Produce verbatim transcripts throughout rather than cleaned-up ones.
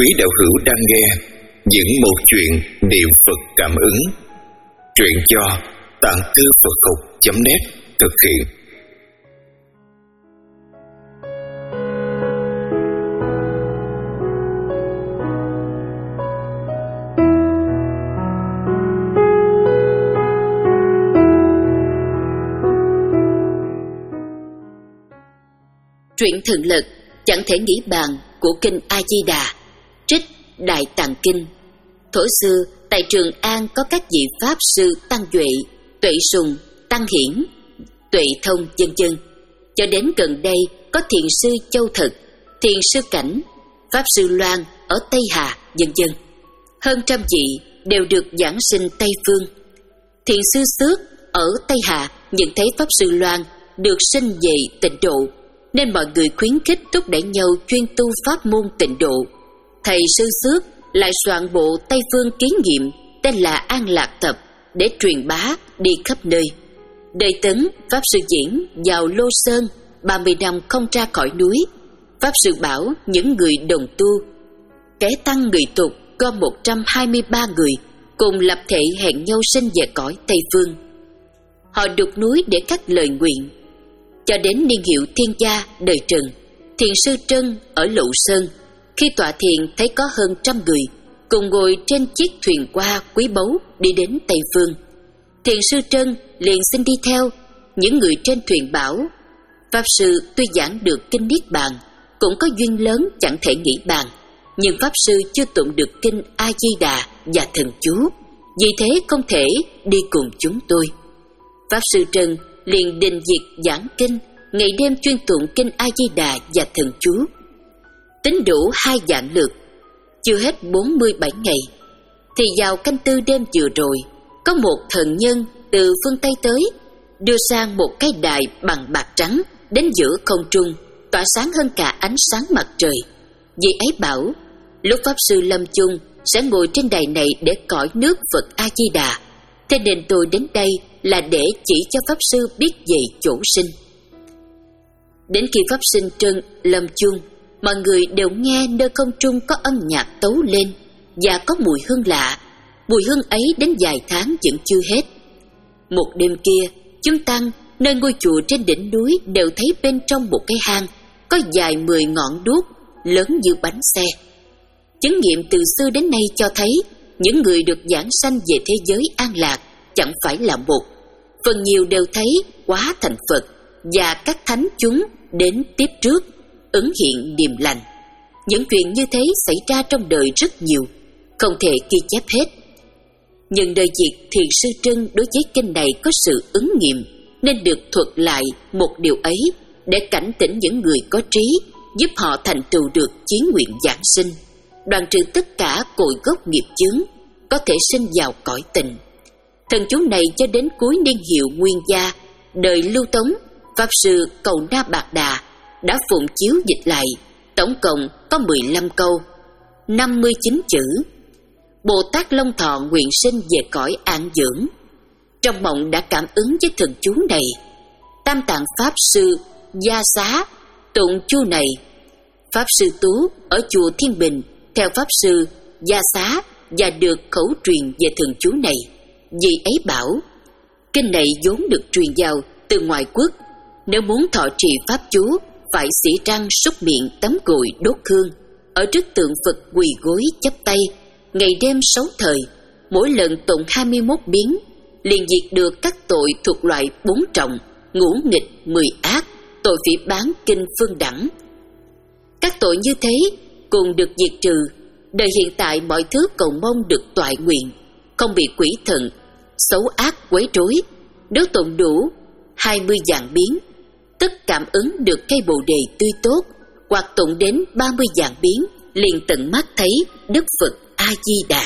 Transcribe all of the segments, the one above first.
Quý đạo hữu đang nghe những một chuyện niệm Phật cảm ứng. Truyện do tạng thư Phật học chấm net thực hiện. Truyện Thần Lực chẳng thể nghĩ bàn của kinh A Di Đà, trích Đại Tạng Kinh. Thuở xưa tại Trường An có các vị pháp sư Tăng Duệ, Tuệ Sùng, Tăng Hiển, Tuệ Thông vân vân. Cho đến gần đây có thiền sư Châu Thực, thiền sư Cảnh, pháp sư Loan ở Tây Hà vân vân. Hơn trăm vị đều được giảng sinh Tây Phương. Thiền sư Xước ở Tây Hà nhận thấy pháp sư Loan được sinh về tịnh độ, nên mọi người khuyến khích thúc đẩy nhau chuyên tu pháp môn tịnh độ. Thầy sư Xước lại soạn bộ Tây Phương Ký Nghiệm tên là An Lạc Tập để truyền bá đi khắp nơi. Đời Tấn, pháp sư Diễn vào Lô Sơn ba mươi năm không ra khỏi núi. Pháp sư bảo những người đồng tu, kẻ tăng người tục gom một trăm hai mươi ba người cùng lập thể hẹn nhau sinh về cõi Tây Phương. Họ đục núi để cắt lời nguyện. Cho đến niên hiệu Thiên Gia đời Trần, thiền sư Trân ở Lậu Sơn khi tọa thiền thấy có hơn trăm người cùng ngồi trên chiếc thuyền qua quý báu đi đến Tây Phương. Thiền sư Trân liền xin đi theo. Những người trên thuyền bảo: pháp sư tuy giảng được kinh Niết Bàn, cũng có duyên lớn chẳng thể nghĩ bàn, nhưng pháp sư chưa tụng được kinh A Di Đà và thần chú, vì thế không thể đi cùng chúng tôi. Pháp sư Trân liền định việc giảng kinh, ngày đêm chuyên tụng kinh A Di Đà và thần chú. Tính đủ hai vạn lượt, chưa hết bốn mươi bảy ngày, thì vào canh tư đêm vừa rồi, có một thần nhân từ phương Tây tới, đưa sang một cái đài bằng bạc trắng đến giữa không trung, tỏa sáng hơn cả ánh sáng mặt trời. Vị ấy bảo lúc pháp sư lâm chung sẽ ngồi trên đài này để cõi nước Phật A Di Đà, thế nên tôi đến đây là để chỉ cho pháp sư biết về chỗ sinh. Đến khi pháp sinh Trân lâm chung, mọi người đều nghe nơi không trung có âm nhạc tấu lên và có mùi hương lạ. Mùi hương ấy đến vài tháng vẫn chưa hết. Một đêm kia, chúng tăng nơi ngôi chùa trên đỉnh núi đều thấy bên trong một cái hang có dài mười ngọn đuốc lớn như bánh xe. Chứng nghiệm từ xưa đến nay cho thấy những người được giảng sanh về thế giới an lạc chẳng phải là một, phần nhiều đều thấy quá thành Phật và các thánh chúng đến tiếp trước ứng hiện điềm lành. Những chuyện như thế xảy ra trong đời rất nhiều, không thể ghi chép hết. Nhưng đời việc thiền sư Trân đối với kinh này có sự ứng nghiệm, nên được thuật lại một điều ấy để cảnh tỉnh những người có trí, giúp họ thành tựu được chí nguyện giảng sinh, đoạn trừ tất cả cội gốc nghiệp chướng, có thể sinh vào cõi tịnh. Thần chú này cho đến cuối niên hiệu Nguyên Gia, đời Lưu Tống, pháp sư Cầu Na Bạc Đà đã phụng chiếu dịch lại, tổng cộng có mười lăm câu, năm mươi chín chữ. Bồ Tát Long Thọ nguyện sinh về cõi an dưỡng. Trong mộng đã cảm ứng với thần chú này. Tam Tạng pháp sư Gia Xá tụng chú này. Pháp sư Tú ở chùa Thiên Bình theo pháp sư Gia Xá và được khẩu truyền về thần chú này. Vì ấy bảo kinh này vốn được truyền vào từ ngoại quốc, nếu muốn thọ trì pháp chú phải xỉ răng súc miệng tắm gội đốt hương, ở trước tượng Phật quỳ gối chắp tay, ngày đêm sáu thời, mỗi lần tụng hai mươi mốt biến, liền diệt được các tội thuộc loại bốn trọng, ngũ nghịch, mười ác, tội phỉ báng kinh phương đẳng. Các tội như thế cùng được diệt trừ, đời hiện tại mọi thứ cầu mong được toại nguyện, không bị quỷ thần xấu ác quấy rối. Nếu tụng đủ hai mươi vạn biến, tức cảm ứng được cây bồ đề tươi tốt, hoặc tụng đến ba mươi vạn biến, liền tận mắt thấy Đức Phật A Di Đà.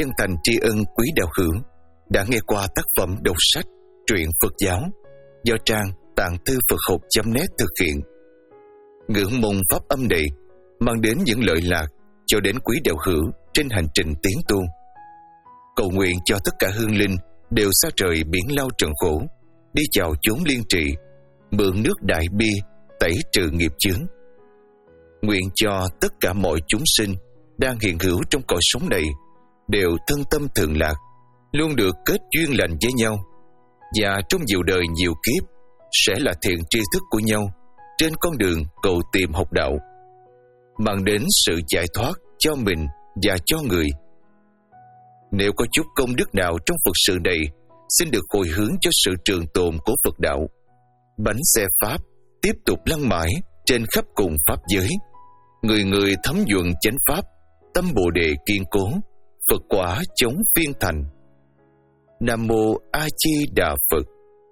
chân thành tri ân quý đạo hữu đã nghe qua tác phẩm đọc sách truyện Phật giáo do trang tạng thư Phật học chấm net thực hiện. Ngưỡng mong pháp âm này mang đến những lợi lạc cho đến quý đạo hữu trên hành trình tiến tu. Cầu nguyện cho tất cả hương linh đều xa trời biển lao trần khổ, đi vào chốn liên trị, mượn nước đại bi tẩy trừ nghiệp chướng. Nguyện cho tất cả mọi chúng sinh đang hiện hữu trong cõi sống này đều thân tâm thường lạc, luôn được kết duyên lành với nhau, và trong nhiều đời nhiều kiếp sẽ là thiện tri thức của nhau trên con đường cầu tìm học đạo, mang đến sự giải thoát cho mình và cho người. Nếu có chút công đức nào trong Phật sự này, xin được hồi hướng cho sự trường tồn của Phật đạo. Bánh xe Pháp tiếp tục lăn mãi trên khắp cùng Pháp giới. Người người thấm nhuận chánh Pháp, tâm Bồ Đề kiên cố, Phật quả chống phiên thành. Nam Mô A Di Đà Phật.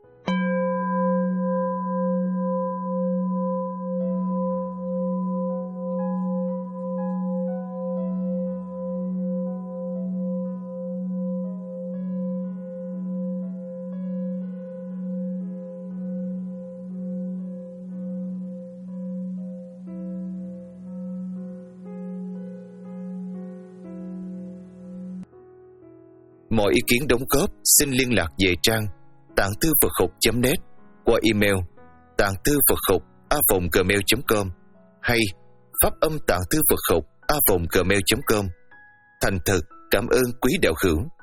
Mọi ý kiến đóng góp xin liên lạc về trang tạng thư Phật học chấm net qua email tạng thư Phật học a vòng gmail chấm com hay pháp âm tạng thư Phật học a vòng gmail chấm com. Thành thật cảm ơn quý đạo hữu.